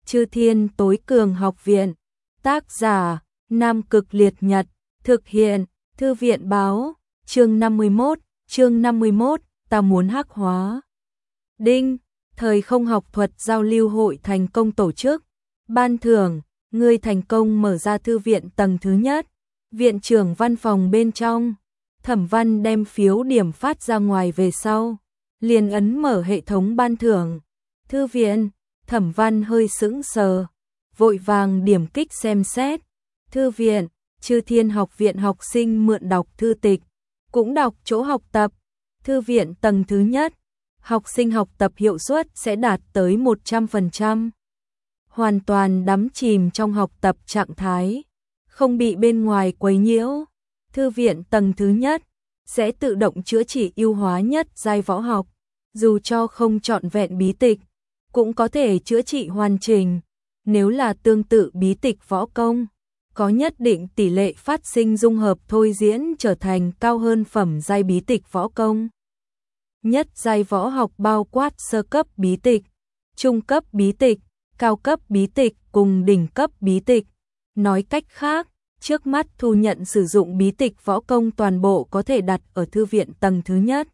Chư Thiên Tối Cường Học Viện. Tác giả: Nam Cực Liệt Nhật. Thực hiện: Thư viện báo. Chương 51, ta muốn hắc hóa. Đinh, thời không học thuật giao lưu hội thành công tổ chức. Ban thưởng, ngươi thành công mở ra thư viện tầng thứ nhất. Viện trưởng văn phòng bên trong. Thẩm Văn đem phiếu điểm phát ra ngoài về sau, liền ấn mở hệ thống ban thưởng. Thư viện. Thẩm Văn hơi sững sờ, vội vàng điểm kích xem xét. Thư viện. Chư Thiên Học Viện học sinh mượn đọc thư tịch, cũng đọc chỗ học tập. Thư viện tầng thứ nhất, học sinh học tập hiệu suất sẽ đạt tới 100%. Hoàn toàn đắm chìm trong học tập trạng thái, không bị bên ngoài quấy nhiễu. Thư viện tầng thứ nhất sẽ tự động chữa trị ưu hóa nhất giai võ học, dù cho không trọn vẹn bí tịch, cũng có thể chữa trị hoàn chỉnh. Nếu là tương tự bí tịch võ công, có nhất định tỷ lệ phát sinh dung hợp thôi diễn trở thành cao hơn phẩm giai bí tịch võ công. Nhất giai võ học bao quát sơ cấp bí tịch, trung cấp bí tịch, cao cấp bí tịch cùng đỉnh cấp bí tịch. Nói cách khác, trước mắt thu nhận sử dụng bí tịch võ công toàn bộ có thể đặt ở thư viện tầng thứ nhất.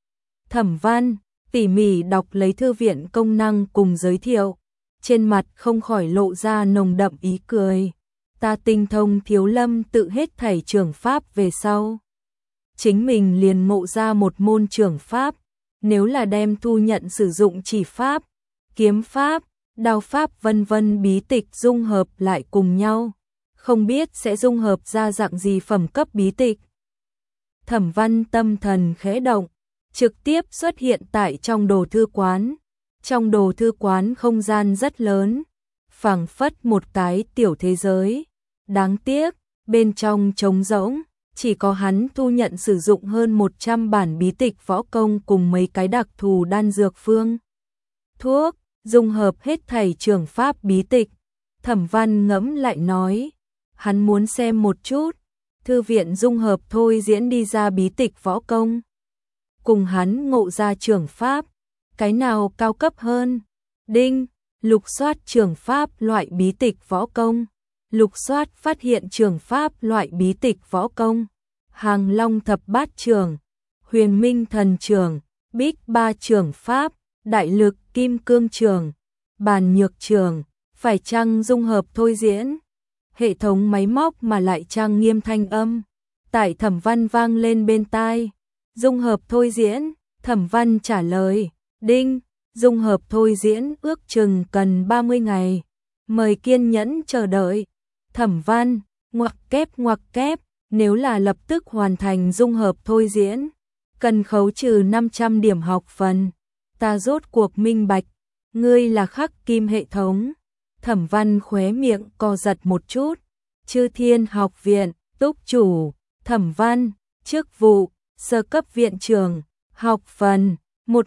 Thẩm Văn tỉ mỉ đọc lấy thư viện công năng cùng giới thiệu, trên mặt không khỏi lộ ra nồng đậm ý cười. Ta tinh thông Thiếu Lâm tự hết thảy trường pháp về sau, chính mình liền ngộ ra một môn trường pháp. Nếu là đem thu nhận sử dụng chỉ pháp, kiếm pháp, đao pháp vân vân bí tịch dung hợp lại cùng nhau, không biết sẽ dung hợp ra dạng gì phẩm cấp bí tịch. Thẩm Văn tâm thần khẽ động, trực tiếp xuất hiện tại trong đồ thư quán. Trong đồ thư quán không gian rất lớn, phảng phất một cái tiểu thế giới. Đáng tiếc, bên trong trống rỗng, chỉ có hắn thu nhận sử dụng hơn 100 bản bí tịch võ công cùng mấy cái đặc thù đan dược phương thuốc, dung hợp hết thảy trường pháp bí tịch. Thẩm Văn ngẫm lại nói, hắn muốn xem một chút, thư viện dung hợp thôi diễn đi ra bí tịch võ công, cùng hắn ngộ ra trường pháp, cái nào cao cấp hơn. Đinh, lục soát trường pháp loại bí tịch võ công. Lục soát phát hiện trường pháp loại bí tịch võ công. Hàng Long thập bát trường, Huyền Minh thần trường, Bích ba trường pháp, Đại lực kim cương trường, Bàn nhược trường, phải chăng dung hợp thôi diễn? Hệ thống máy móc mà lại trang nghiêm thanh âm tại Thẩm Văn vang lên bên tai. Dung hợp thôi diễn. Thẩm Văn trả lời, đinh, dung hợp thôi diễn ước chừng cần 30 ngày. Mời kiên nhẫn chờ đợi. Thẩm Văn, ngoặc kép, nếu là lập tức hoàn thành dung hợp thôi diễn, cần khấu trừ 500 điểm học phần. Ta rốt cuộc minh bạch, ngươi là khắc kim hệ thống. Thẩm Văn khóe miệng co giật một chút. Chư Thiên Học Viện, túc chủ, Thẩm Văn, chức vụ, sơ cấp viện trưởng, học phần,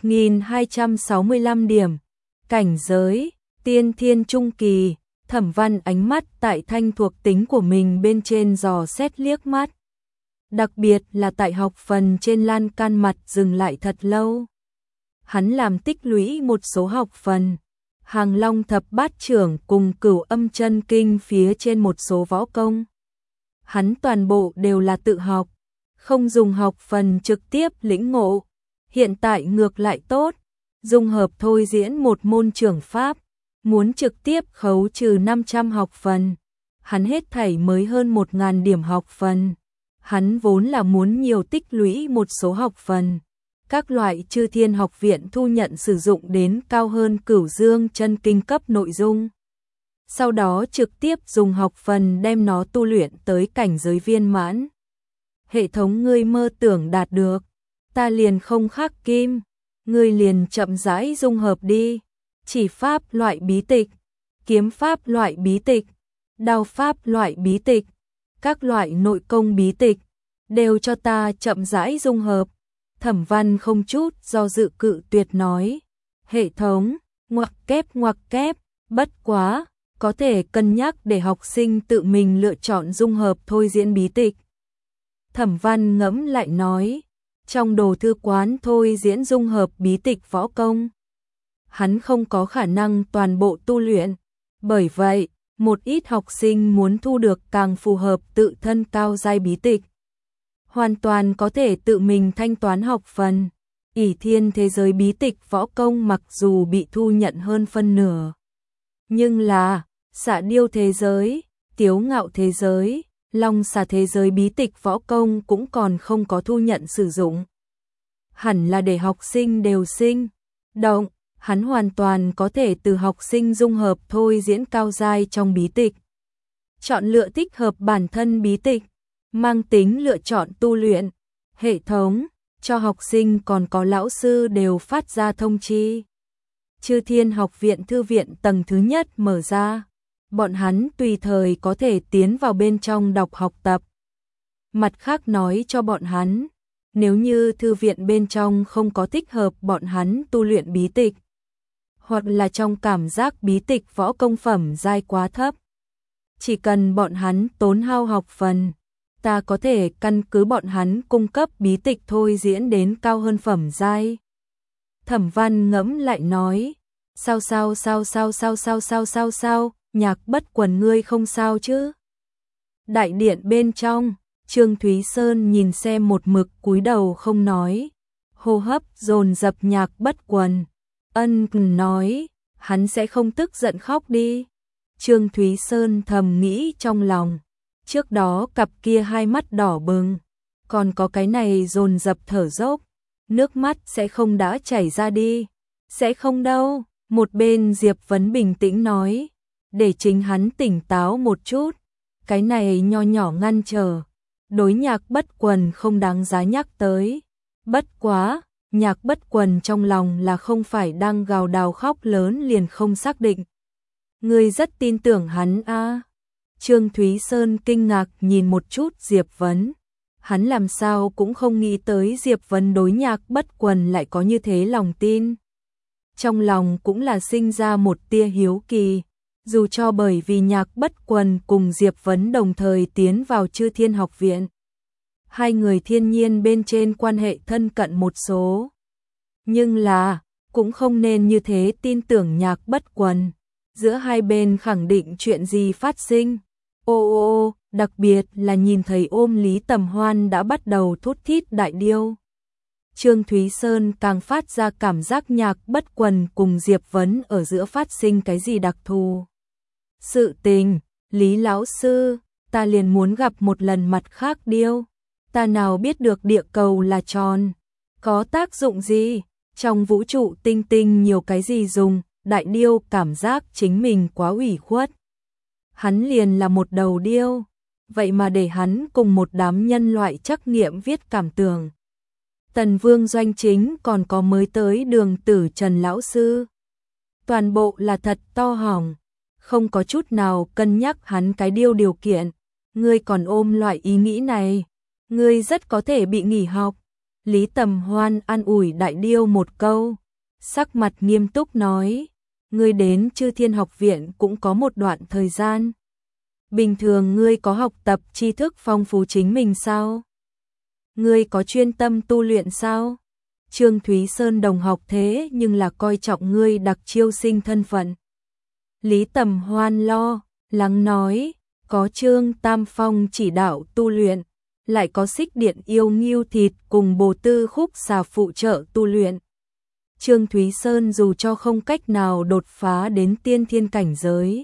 1265 điểm, cảnh giới, tiên thiên trung kỳ. Thẩm Văn ánh mắt tại thanh thuộc tính của mình bên trên dò xét liếc mắt. Đặc biệt là tại học phần trên lan can mặt dừng lại thật lâu. Hắn làm tích lũy một số học phần, Hàng Long thập bát trưởng cùng Cửu Âm chân kinh phía trên một số võ công. Hắn toàn bộ đều là tự học, không dùng học phần trực tiếp lĩnh ngộ. Hiện tại ngược lại tốt, dung hợp thôi diễn một môn trường pháp, muốn trực tiếp khấu trừ 500 học phần. Hắn hết thảy mới hơn 1000 điểm học phần. Hắn vốn là muốn nhiều tích lũy một số học phần. Các loại Chư Thiên Học Viện thu nhận sử dụng đến cao hơn Cửu Dương chân kinh cấp nội dung. Sau đó trực tiếp dùng học phần đem nó tu luyện tới cảnh giới viên mãn. Hệ thống ngươi mơ tưởng đạt được, ta liền không khắc kim, ngươi liền chậm rãi dung hợp đi. Chỉ pháp loại bí tịch, kiếm pháp loại bí tịch, đao pháp loại bí tịch, các loại nội công bí tịch, đều cho ta chậm rãi dung hợp. Thẩm Văn không chút do dự cự tuyệt nói. Hệ thống, ngoặc kép, bất quá, có thể cân nhắc để học sinh tự mình lựa chọn dung hợp thôi diễn bí tịch. Thẩm Văn ngẫm lại nói, trong đồ thư quán thôi diễn dung hợp bí tịch võ công, hắn không có khả năng toàn bộ tu luyện, Bởi vậy, một ít học sinh muốn thu được càng phù hợp tự thân cao giai bí tịch, hoàn toàn có thể tự mình thanh toán học phần. Ỷ Thiên thế giới bí tịch võ công mặc dù bị thu nhận hơn phân nửa, nhưng là Xạ Điêu thế giới, Tiếu Ngạo thế giới, Long Xà thế giới bí tịch võ công cũng còn không có thu nhận sử dụng. Hẳn là để học sinh đều sinh động, hắn hoàn toàn có thể từ học sinh dung hợp thôi diễn cao giai trong bí tịch. Chọn lựa thích hợp bản thân bí tịch, mang tính lựa chọn tu luyện, hệ thống, cho học sinh còn có lão sư đều phát ra thông chi. Chư Thiên Học viện thư viện tầng thứ nhất mở ra, bọn hắn tùy thời có thể tiến vào bên trong đọc học tập. Mặt khác nói cho bọn hắn, nếu như thư viện bên trong không có thích hợp bọn hắn tu luyện bí tịch, hoặc là trong cảm giác bí tịch võ công phẩm giai quá thấp, chỉ cần bọn hắn tốn hao học phần, ta có thể căn cứ bọn hắn cung cấp bí tịch thôi diễn đến cao hơn phẩm giai. Thẩm Văn ngẫm lại nói, sao, Nhạc Bất Quần ngươi không sao chứ? Đại điện bên trong, Trương Thúy Sơn nhìn xem một mực cúi đầu không nói, hô hấp dồn dập Nhạc Bất Quần, nói, hắn sẽ không tức giận khóc đi. Trương Thúy Sơn thầm nghĩ trong lòng, trước đó cặp kia hai mắt đỏ bừng, còn có cái này dồn dập thở dốc, nước mắt sẽ không đã chảy ra đi, sẽ không đâu. Một bên Diệp Vấn bình tĩnh nói, để chính hắn tỉnh táo một chút, cái này nho nhỏ ngăn trở, đối Nhạc Bất Quần không đáng giá nhắc tới. Bất quá, Nhạc Bất Quần trong lòng là không phải đang gào đào khóc lớn liền không xác định. Ngươi rất tin tưởng hắn a? Trương Thúy Sơn kinh ngạc nhìn một chút Diệp Vấn. Hắn làm sao cũng không nghĩ tới Diệp Vấn đối Nhạc Bất Quần lại có như thế lòng tin. Trong lòng cũng là sinh ra một tia hiếu kỳ, dù cho bởi vì Nhạc Bất Quần cùng Diệp Vấn đồng thời tiến vào Chư Thiên Học viện. Hai người thiên nhiên bên trên quan hệ thân cận một số. Nhưng là, cũng không nên như thế tin tưởng Nhạc Bất Quần. Giữa hai bên khẳng định chuyện gì phát sinh. Ô, đặc biệt là nhìn thấy ôm Lý Tầm Hoan đã bắt đầu thút thít đại điêu. Trương Thúy Sơn càng phát ra cảm giác Nhạc Bất Quần cùng Diệp Vấn ở giữa phát sinh cái gì đặc thù. Sự tình, Lý lão sư, ta liền muốn gặp một lần mặt khác điêu. Ta nào biết được địa cầu là tròn, có tác dụng gì, trong vũ trụ tinh tinh nhiều cái gì dùng. Đại điêu cảm giác chính mình quá ủy khuất. Hắn liền là một đầu điêu, vậy mà để hắn cùng một đám nhân loại trắc nghiệm viết cảm tưởng. Tần Vương Doanh Chính còn có mới tới Đường Tử Trần lão sư. Toàn bộ là thật to hỏng, không có chút nào cân nhắc hắn cái điêu điều kiện. Ngươi còn ôm loại ý nghĩ này, ngươi rất có thể bị nghỉ học. Lý Tầm Hoan an ủi đại điêu một câu, sắc mặt nghiêm túc nói, ngươi đến Chư Thiên Học viện cũng có một đoạn thời gian. Bình thường ngươi có học tập tri thức phong phú chính mình sao? Ngươi có chuyên tâm tu luyện sao? Trương Thúy Sơn đồng học thế nhưng là coi trọng ngươi đặc chiêu sinh thân phận. Lý Tầm Hoan lo lắng nói, có Trương Tam Phong chỉ đạo tu luyện, lại có Xích Điện Yêu Ngưu Thịt cùng Bồ Tư Khúc Xà phụ trợ tu luyện. Trương Thúy Sơn dù cho không cách nào đột phá đến tiên thiên cảnh giới,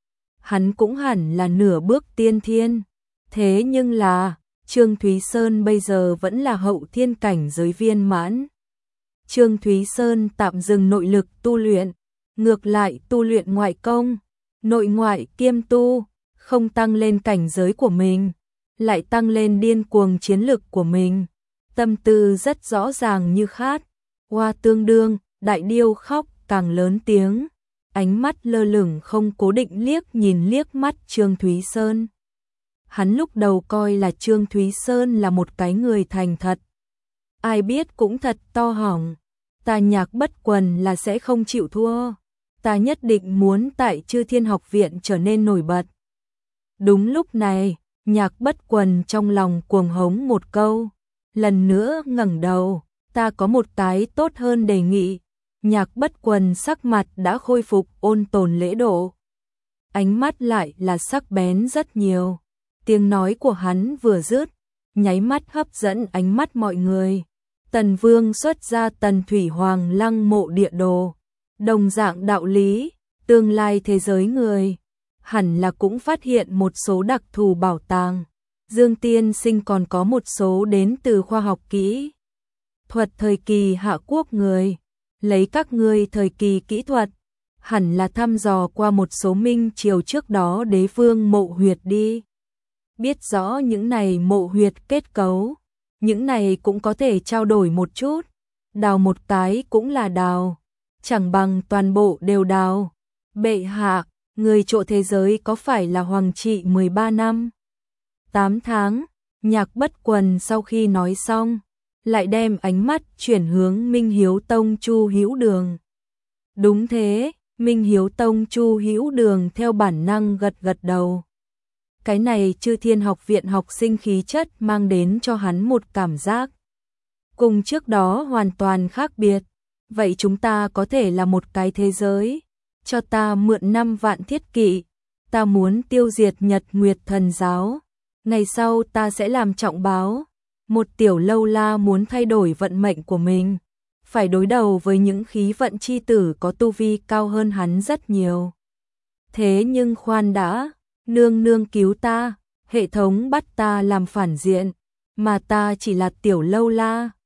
hắn cũng hẳn là nửa bước tiên thiên. Thế nhưng là, Trương Thúy Sơn bây giờ vẫn là hậu thiên cảnh giới viên mãn. Trương Thúy Sơn tạm dừng nội lực tu luyện, ngược lại tu luyện ngoại công, nội ngoại kiêm tu, không tăng lên cảnh giới của mình, lại tăng lên điên cuồng chiến lực của mình. Tâm tư rất rõ ràng như khát. Hoa tương đương, đại điêu khóc càng lớn tiếng, ánh mắt lơ lửng không cố định liếc nhìn liếc mắt Trương Thúy Sơn. Hắn lúc đầu coi là Trương Thúy Sơn là một cái người thành thật. Ai biết cũng thật to hỏng, ta Nhạc Bất Quần là sẽ không chịu thua, ta nhất định muốn tại Chư Thiên Học viện trở nên nổi bật. Đúng lúc này, Nhạc Bất Quần trong lòng cuồng hống một câu, lần nữa ngẩng đầu. Ta có một cái tốt hơn đề nghị. Nhạc Bất Quần sắc mặt đã khôi phục ôn tồn lễ độ. ánh mắt lại là sắc bén rất nhiều. Tiếng nói của hắn vừa dứt, nháy mắt hấp dẫn ánh mắt mọi người. Tần Vương xuất ra Tần Thủy Hoàng Lăng mộ địa đồ. Đồng dạng đạo lý, tương lai thế giới người hẳn là cũng phát hiện một số đặc thù bảo tàng. Dương tiên sinh còn có một số đến từ khoa học kỹ thuật thời kỳ Hạ Quốc người. Lấy các ngươi thời kỳ kỹ thuật, hẳn là thăm dò qua một số minh triều trước đó đế vương mộ huyệt đi. Biết rõ những này mộ huyệt kết cấu, những này cũng có thể trao đổi một chút. Đào một cái cũng là đào, chẳng bằng toàn bộ đều đào. Bệ hạ, người trộ thế giới có phải là hoàng trị 13 năm 8 tháng? Nhạc Bất Quần sau khi nói xong, lại đem ánh mắt chuyển hướng Minh Hiếu Tông Chu Hữu Đường. Đúng thế, Minh Hiếu Tông Chu Hữu Đường theo bản năng gật gật đầu. Cái này Chư Thiên Học viện học sinh khí chất mang đến cho hắn một cảm giác cùng trước đó hoàn toàn khác biệt. Vậy chúng ta có thể là một cái thế giới. Cho ta mượn 5 vạn thiết kỵ, ta muốn tiêu diệt Nhật Nguyệt Thần giáo. Ngày sau ta sẽ làm trọng báo. Một tiểu lâu la muốn thay đổi vận mệnh của mình, phải đối đầu với những khí vận chi tử có tu vi cao hơn hắn rất nhiều. Thế nhưng khoan đã, nương nương cứu ta, hệ thống bắt ta làm phản diện, mà ta chỉ là tiểu lâu la,